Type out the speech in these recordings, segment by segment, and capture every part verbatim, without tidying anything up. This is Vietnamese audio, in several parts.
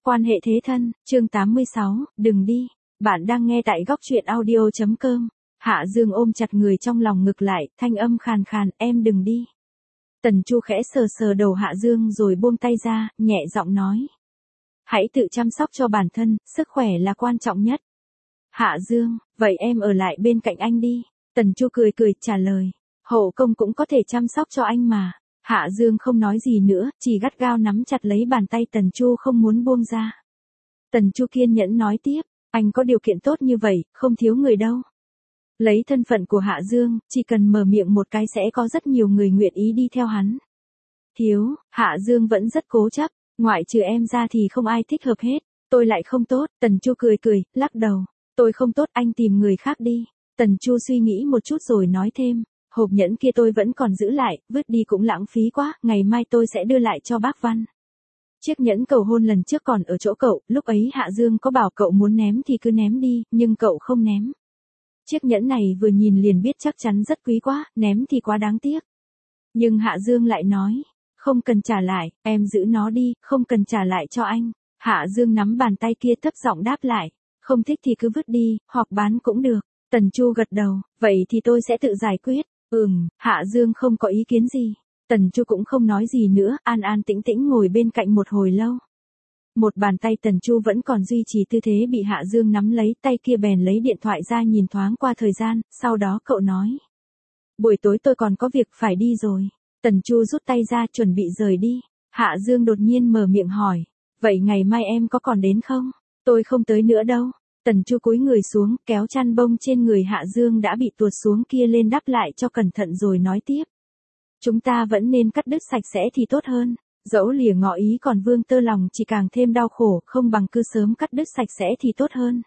Quan hệ thế thân, chương tám mươi sáu, đừng đi. Bạn đang nghe tại góc truyện audio.com. Hạ Dương ôm chặt người trong lòng ngực lại, thanh âm khàn khàn, em đừng đi. Tần Chu khẽ sờ sờ đầu Hạ Dương rồi buông tay ra, nhẹ giọng nói. Hãy tự chăm sóc cho bản thân, sức khỏe là quan trọng nhất. Hạ Dương, vậy em ở lại bên cạnh anh đi. Tần Chu cười cười trả lời. Hậu công cũng có thể chăm sóc cho anh mà. Hạ Dương không nói gì nữa, chỉ gắt gao nắm chặt lấy bàn tay Tần Chu không muốn buông ra. Tần Chu kiên nhẫn nói tiếp, anh có điều kiện tốt như vậy, không thiếu người đâu. Lấy thân phận của Hạ Dương, chỉ cần mở miệng một cái sẽ có rất nhiều người nguyện ý đi theo hắn. Thiếu, Hạ Dương vẫn rất cố chấp, ngoại trừ em ra thì không ai thích hợp hết, tôi lại không tốt. Tần Chu cười cười, lắc đầu, tôi không tốt, anh tìm người khác đi. Tần Chu suy nghĩ một chút rồi nói thêm. Hộp nhẫn kia tôi vẫn còn giữ lại, vứt đi cũng lãng phí quá, ngày mai tôi sẽ đưa lại cho bác Văn. Chiếc nhẫn cầu hôn lần trước còn ở chỗ cậu, lúc ấy Hạ Dương có bảo cậu muốn ném thì cứ ném đi, nhưng cậu không ném. Chiếc nhẫn này vừa nhìn liền biết chắc chắn rất quý quá, ném thì quá đáng tiếc. Nhưng Hạ Dương lại nói, không cần trả lại, em giữ nó đi, không cần trả lại cho anh. Hạ Dương nắm bàn tay kia thấp giọng đáp lại, không thích thì cứ vứt đi, hoặc bán cũng được. Tần Chu gật đầu, vậy thì tôi sẽ tự giải quyết. Ừm, Hạ Dương không có ý kiến gì. Tần Chu cũng không nói gì nữa, an an tĩnh tĩnh ngồi bên cạnh một hồi lâu. Một bàn tay Tần Chu vẫn còn duy trì tư thế bị Hạ Dương nắm lấy, tay kia bèn lấy điện thoại ra nhìn thoáng qua thời gian, sau đó cậu nói. Buổi tối tôi còn có việc phải đi rồi. Tần Chu rút tay ra chuẩn bị rời đi. Hạ Dương đột nhiên mở miệng hỏi. Vậy ngày mai em có còn đến không? Tôi không tới nữa đâu. Tần Chu cúi người xuống, kéo chăn bông trên người Hạ Dương đã bị tuột xuống kia lên đắp lại cho cẩn thận rồi nói tiếp. Chúng ta vẫn nên cắt đứt sạch sẽ thì tốt hơn. Dẫu lìa ngỏ ý còn vương tơ lòng chỉ càng thêm đau khổ, không bằng cứ sớm cắt đứt sạch sẽ thì tốt hơn.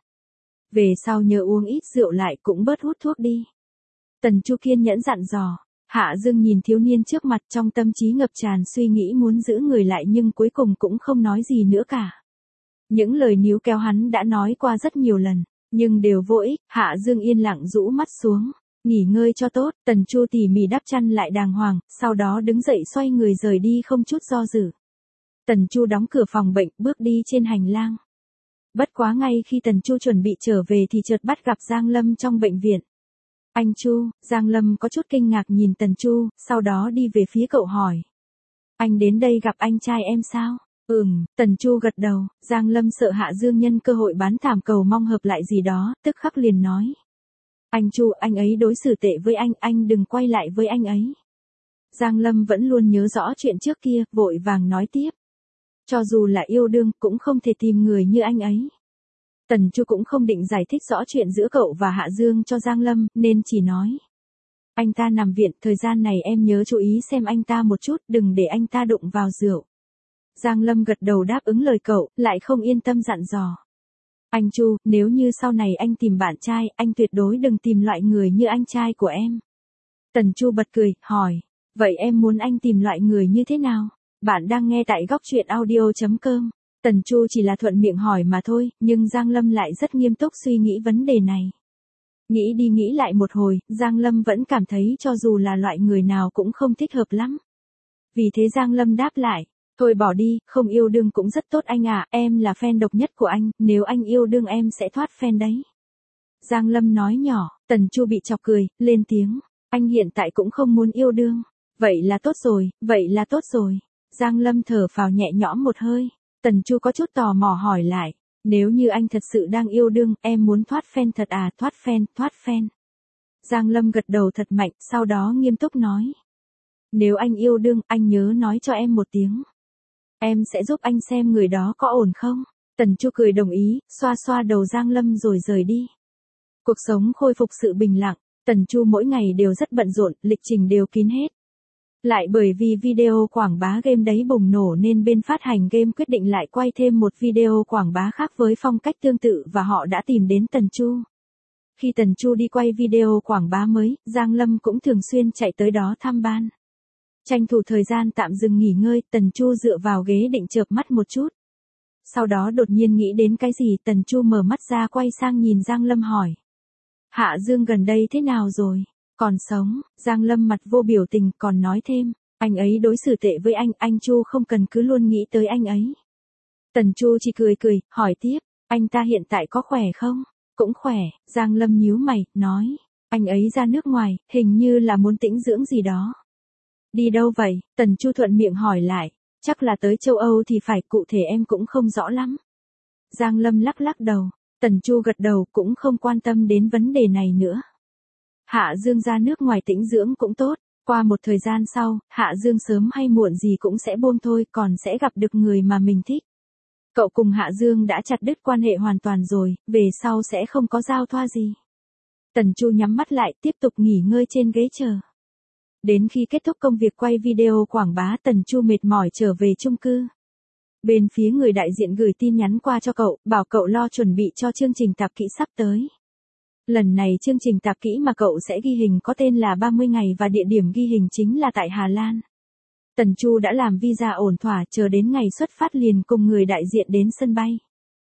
Về sau nhớ uống ít rượu lại cũng bớt hút thuốc đi. Tần Chu kiên nhẫn dặn dò. Hạ Dương nhìn thiếu niên trước mặt trong tâm trí ngập tràn suy nghĩ muốn giữ người lại nhưng cuối cùng cũng không nói gì nữa cả. Những lời níu kéo hắn đã nói qua rất nhiều lần, nhưng đều vô ích. Hạ Dương yên lặng rũ mắt xuống, nghỉ ngơi cho tốt. Tần Chu tỉ mỉ đắp chăn lại đàng hoàng, sau đó đứng dậy xoay người rời đi không chút do dự. Tần Chu đóng cửa phòng bệnh, bước đi trên hành lang. Bất quá ngay khi Tần Chu chuẩn bị trở về thì chợt bắt gặp Giang Lâm trong bệnh viện. Anh Chu, Giang Lâm có chút kinh ngạc nhìn Tần Chu, sau đó đi về phía cậu hỏi. Anh đến đây gặp anh trai em sao? Ừm, Tần Chu gật đầu, Giang Lâm sợ Hạ Dương nhân cơ hội bán thảm cầu mong hợp lại gì đó, tức khắc liền nói. Anh Chu, anh ấy đối xử tệ với anh, anh đừng quay lại với anh ấy. Giang Lâm vẫn luôn nhớ rõ chuyện trước kia, vội vàng nói tiếp. Cho dù là yêu đương, cũng không thể tìm người như anh ấy. Tần Chu cũng không định giải thích rõ chuyện giữa cậu và Hạ Dương cho Giang Lâm, nên chỉ nói. Anh ta nằm viện, thời gian này em nhớ chú ý xem anh ta một chút, đừng để anh ta đụng vào rượu. Giang Lâm gật đầu đáp ứng lời cậu, lại không yên tâm dặn dò. Anh Chu, nếu như sau này anh tìm bạn trai, anh tuyệt đối đừng tìm loại người như anh trai của em. Tần Chu bật cười, hỏi, vậy em muốn anh tìm loại người như thế nào? Bạn đang nghe tại góc truyện audio.com. Tần Chu chỉ là thuận miệng hỏi mà thôi, nhưng Giang Lâm lại rất nghiêm túc suy nghĩ vấn đề này. Nghĩ đi nghĩ lại một hồi, Giang Lâm vẫn cảm thấy cho dù là loại người nào cũng không thích hợp lắm. Vì thế Giang Lâm đáp lại. Thôi bỏ đi, không yêu đương cũng rất tốt anh à, em là fan độc nhất của anh, nếu anh yêu đương em sẽ thoát fan đấy. Giang Lâm nói nhỏ, Tần Chu bị chọc cười, lên tiếng, anh hiện tại cũng không muốn yêu đương. Vậy là tốt rồi, vậy là tốt rồi. Giang Lâm thở phào nhẹ nhõm một hơi. Tần Chu có chút tò mò hỏi lại, nếu như anh thật sự đang yêu đương, em muốn thoát fan thật à, thoát fan, thoát fan. Giang Lâm gật đầu thật mạnh, sau đó nghiêm túc nói. Nếu anh yêu đương, anh nhớ nói cho em một tiếng. Em sẽ giúp anh xem người đó có ổn không? Tần Chu cười đồng ý, xoa xoa đầu Giang Lâm rồi rời đi. Cuộc sống khôi phục sự bình lặng, Tần Chu mỗi ngày đều rất bận rộn, lịch trình đều kín hết. Lại bởi vì video quảng bá game đấy bùng nổ nên bên phát hành game quyết định lại quay thêm một video quảng bá khác với phong cách tương tự và họ đã tìm đến Tần Chu. Khi Tần Chu đi quay video quảng bá mới, Giang Lâm cũng thường xuyên chạy tới đó thăm ban. Tranh thủ thời gian tạm dừng nghỉ ngơi, Tần Chu dựa vào ghế định chợp mắt một chút. Sau đó đột nhiên nghĩ đến cái gì, Tần Chu mở mắt ra quay sang nhìn Giang Lâm hỏi. Hạ Dương gần đây thế nào rồi? Còn sống? Giang Lâm mặt vô biểu tình còn nói thêm. Anh ấy đối xử tệ với anh, anh Chu không cần cứ luôn nghĩ tới anh ấy. Tần Chu chỉ cười cười, hỏi tiếp, anh ta hiện tại có khỏe không? Cũng khỏe, Giang Lâm nhíu mày, nói, anh ấy ra nước ngoài, hình như là muốn tĩnh dưỡng gì đó. Đi đâu vậy? Tần Chu thuận miệng hỏi lại, chắc là tới châu Âu thì phải, cụ thể em cũng không rõ lắm. Giang Lâm lắc lắc đầu, Tần Chu gật đầu, cũng không quan tâm đến vấn đề này nữa. Hạ Dương ra nước ngoài tĩnh dưỡng cũng tốt, qua một thời gian sau, Hạ Dương sớm hay muộn gì cũng sẽ buông thôi, còn sẽ gặp được người mà mình thích. Cậu cùng Hạ Dương đã chặt đứt quan hệ hoàn toàn rồi, về sau sẽ không có giao thoa gì. Tần Chu nhắm mắt lại, tiếp tục nghỉ ngơi trên ghế chờ. Đến khi kết thúc công việc quay video quảng bá, Tần Chu mệt mỏi trở về chung cư. Bên phía người đại diện gửi tin nhắn qua cho cậu, bảo cậu lo chuẩn bị cho chương trình tạp kỹ sắp tới. Lần này chương trình tạp kỹ mà cậu sẽ ghi hình có tên là ba mươi ngày và địa điểm ghi hình chính là tại Hà Lan. Tần Chu đã làm visa ổn thỏa, chờ đến ngày xuất phát liền cùng người đại diện đến sân bay.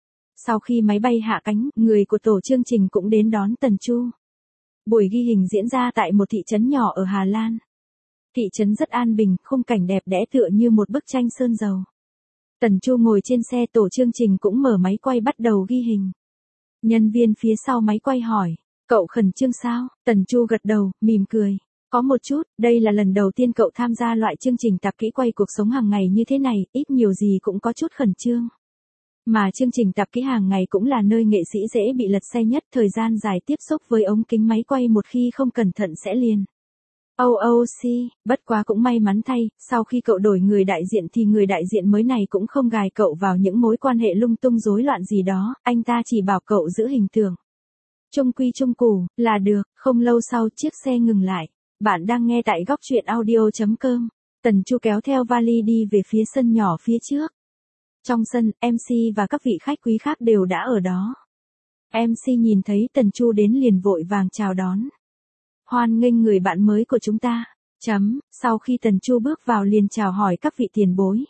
Sau khi máy bay hạ cánh, người của tổ chương trình cũng đến đón Tần Chu. Buổi ghi hình diễn ra tại một thị trấn nhỏ ở Hà Lan. Thị trấn rất an bình, khung cảnh đẹp đẽ tựa như một bức tranh sơn dầu. Tần Chu ngồi trên xe tổ chương trình cũng mở máy quay bắt đầu ghi hình. Nhân viên phía sau máy quay hỏi, cậu khẩn trương sao? Tần Chu gật đầu, mỉm cười. Có một chút, đây là lần đầu tiên cậu tham gia loại chương trình tạp kỹ quay cuộc sống hàng ngày như thế này, ít nhiều gì cũng có chút khẩn trương. Mà chương trình tạp kỹ hàng ngày cũng là nơi nghệ sĩ dễ bị lật xe nhất, thời gian dài tiếp xúc với ống kính máy quay một khi không cẩn thận sẽ liền. ô ô xê, bất quá cũng may mắn thay, sau khi cậu đổi người đại diện thì người đại diện mới này cũng không gài cậu vào những mối quan hệ lung tung rối loạn gì đó, anh ta chỉ bảo cậu giữ hình tượng. Chung quy chung củ, là được. Không lâu sau chiếc xe ngừng lại. Bạn đang nghe tại góc truyện audio.com. Tần Chu kéo theo vali đi về phía sân nhỏ phía trước. Trong sân, em xê và các vị khách quý khác đều đã ở đó. em xê nhìn thấy Tần Chu đến liền vội vàng chào đón. Hoan nghênh người bạn mới của chúng ta. Chấm, sau khi Tần Chu bước vào liền chào hỏi các vị tiền bối.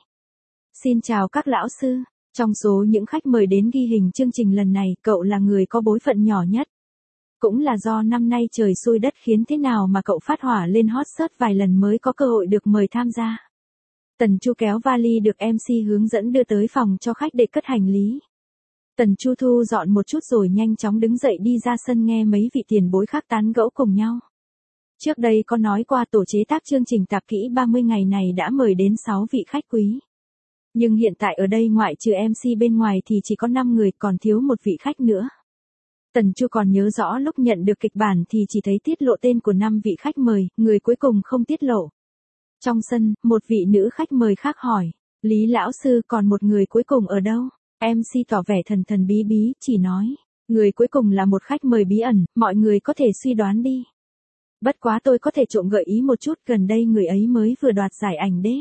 Xin chào các lão sư. Trong số những khách mời đến ghi hình chương trình lần này, cậu là người có bối phận nhỏ nhất. Cũng là do năm nay trời xui đất khiến thế nào mà cậu phát hỏa lên hot search vài lần mới có cơ hội được mời tham gia. Tần Chu kéo vali được em xê hướng dẫn đưa tới phòng cho khách để cất hành lý. Tần Chu thu dọn một chút rồi nhanh chóng đứng dậy đi ra sân nghe mấy vị tiền bối khác tán gẫu cùng nhau. Trước đây có nói qua tổ chế tác chương trình tạp kỹ ba mươi ngày này đã mời đến sáu vị khách quý. Nhưng hiện tại ở đây ngoại trừ em xê bên ngoài thì chỉ có năm người, còn thiếu một vị khách nữa. Tần Chu còn nhớ rõ lúc nhận được kịch bản thì chỉ thấy tiết lộ tên của năm vị khách mời, người cuối cùng không tiết lộ. Trong sân, một vị nữ khách mời khác hỏi, Lý lão sư còn một người cuối cùng ở đâu? em xê tỏ vẻ thần thần bí bí, chỉ nói, người cuối cùng là một khách mời bí ẩn, mọi người có thể suy đoán đi. Bất quá tôi có thể trộm gợi ý một chút, gần đây người ấy mới vừa đoạt giải ảnh đế.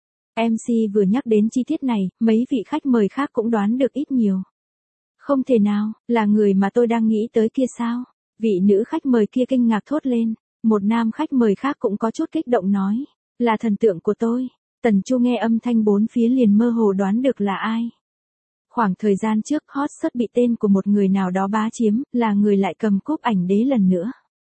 em xê vừa nhắc đến chi tiết này, mấy vị khách mời khác cũng đoán được ít nhiều. Không thể nào, là người mà tôi đang nghĩ tới kia sao? Vị nữ khách mời kia kinh ngạc thốt lên, một nam khách mời khác cũng có chút kích động nói, là thần tượng của tôi. Tần Chu nghe âm thanh bốn phía liền mơ hồ đoán được là ai. Khoảng thời gian trước hot search bị tên của một người nào đó bá chiếm, là người lại cầm cúp ảnh đế lần nữa.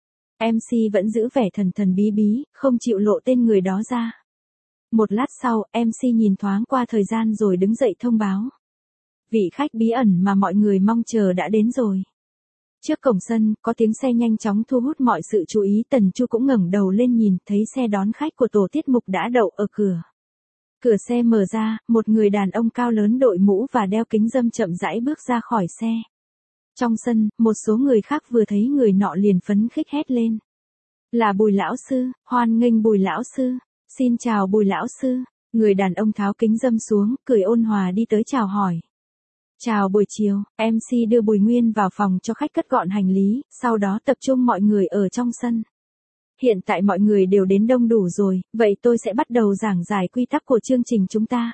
em xê vẫn giữ vẻ thần thần bí bí, không chịu lộ tên người đó ra. Một lát sau, em xê nhìn thoáng qua thời gian rồi đứng dậy thông báo. Vị khách bí ẩn mà mọi người mong chờ đã đến rồi. Trước cổng sân, có tiếng xe nhanh chóng thu hút mọi sự chú ý. Tần Chu cũng ngẩng đầu lên nhìn, thấy xe đón khách của tổ tiết mục đã đậu ở cửa. Cửa xe mở ra, một người đàn ông cao lớn đội mũ và đeo kính râm chậm rãi bước ra khỏi xe. Trong sân, một số người khác vừa thấy người nọ liền phấn khích hét lên. Là Bùi lão sư, hoan nghênh Bùi lão sư, xin chào Bùi lão sư. Người đàn ông tháo kính râm xuống, cười ôn hòa đi tới chào hỏi. Chào buổi chiều, em xê đưa Bùi Nguyên vào phòng cho khách cất gọn hành lý, sau đó tập trung mọi người ở trong sân. Hiện tại mọi người đều đến đông đủ rồi, vậy tôi sẽ bắt đầu giảng giải quy tắc của chương trình chúng ta.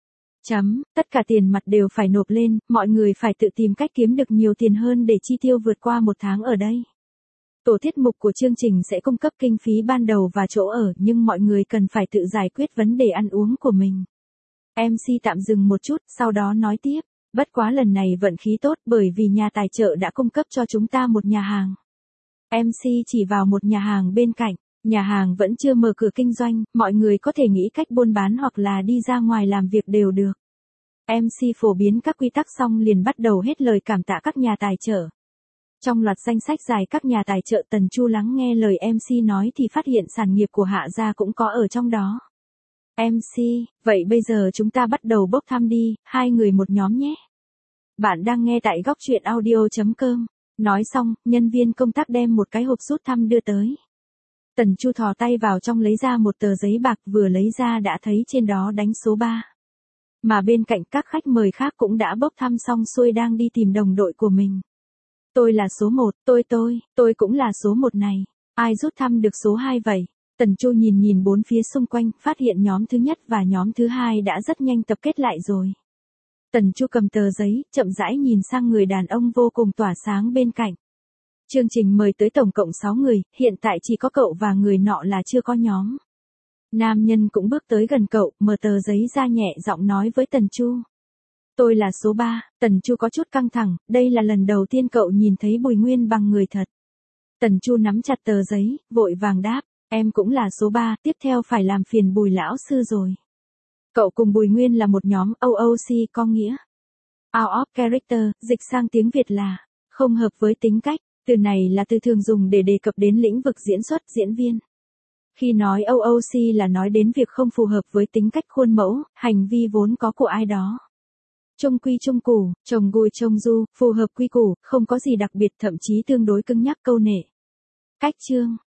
Chấm, tất cả tiền mặt đều phải nộp lên, mọi người phải tự tìm cách kiếm được nhiều tiền hơn để chi tiêu vượt qua một tháng ở đây. Tổ tiết mục của chương trình sẽ cung cấp kinh phí ban đầu và chỗ ở, nhưng mọi người cần phải tự giải quyết vấn đề ăn uống của mình. em xê tạm dừng một chút, sau đó nói tiếp. Bất quá lần này vận khí tốt bởi vì nhà tài trợ đã cung cấp cho chúng ta một nhà hàng. em xê chỉ vào một nhà hàng bên cạnh, nhà hàng vẫn chưa mở cửa kinh doanh, mọi người có thể nghĩ cách buôn bán hoặc là đi ra ngoài làm việc đều được. em xê phổ biến các quy tắc xong liền bắt đầu hết lời cảm tạ các nhà tài trợ. Trong loạt danh sách dài các nhà tài trợ Tần Chu lắng nghe lời em xê nói thì phát hiện sản nghiệp của Hạ gia cũng có ở trong đó. em xê, vậy bây giờ chúng ta bắt đầu bốc thăm đi, hai người một nhóm nhé. Bạn đang nghe tại góc truyện audio chấm com. Nói xong, nhân viên công tác đem một cái hộp rút thăm đưa tới. Tần Chu thò tay vào trong lấy ra một tờ giấy bạc, vừa lấy ra đã thấy trên đó đánh số ba. Mà bên cạnh các khách mời khác cũng đã bốc thăm xong xuôi đang đi tìm đồng đội của mình. Tôi là số một, tôi tôi, tôi cũng là số một này. Ai rút thăm được số hai vậy? Tần Chu nhìn nhìn bốn phía xung quanh, phát hiện nhóm thứ nhất và nhóm thứ hai đã rất nhanh tập kết lại rồi. Tần Chu cầm tờ giấy, chậm rãi nhìn sang người đàn ông vô cùng tỏa sáng bên cạnh. Chương trình mời tới tổng cộng sáu người, hiện tại chỉ có cậu và người nọ là chưa có nhóm. Nam nhân cũng bước tới gần cậu, mở tờ giấy ra nhẹ giọng nói với Tần Chu. Tôi là số ba, Tần Chu có chút căng thẳng, đây là lần đầu tiên cậu nhìn thấy Bùi Nguyên bằng người thật. Tần Chu nắm chặt tờ giấy, vội vàng đáp, em cũng là số ba, tiếp theo phải làm phiền Bùi lão sư rồi. Cậu cùng Bùi Nguyên là một nhóm o o xê có nghĩa out of character, dịch sang tiếng Việt là không hợp với tính cách. Từ này là từ thường dùng để đề cập đến lĩnh vực diễn xuất, diễn viên. Khi nói o o xê là nói đến việc không phù hợp với tính cách, khuôn mẫu, hành vi vốn có của ai đó. Trông quy trông củ, trông gùi trông du, phù hợp quy củ, không có gì đặc biệt, thậm chí tương đối cứng nhắc câu nệ. Cách chương,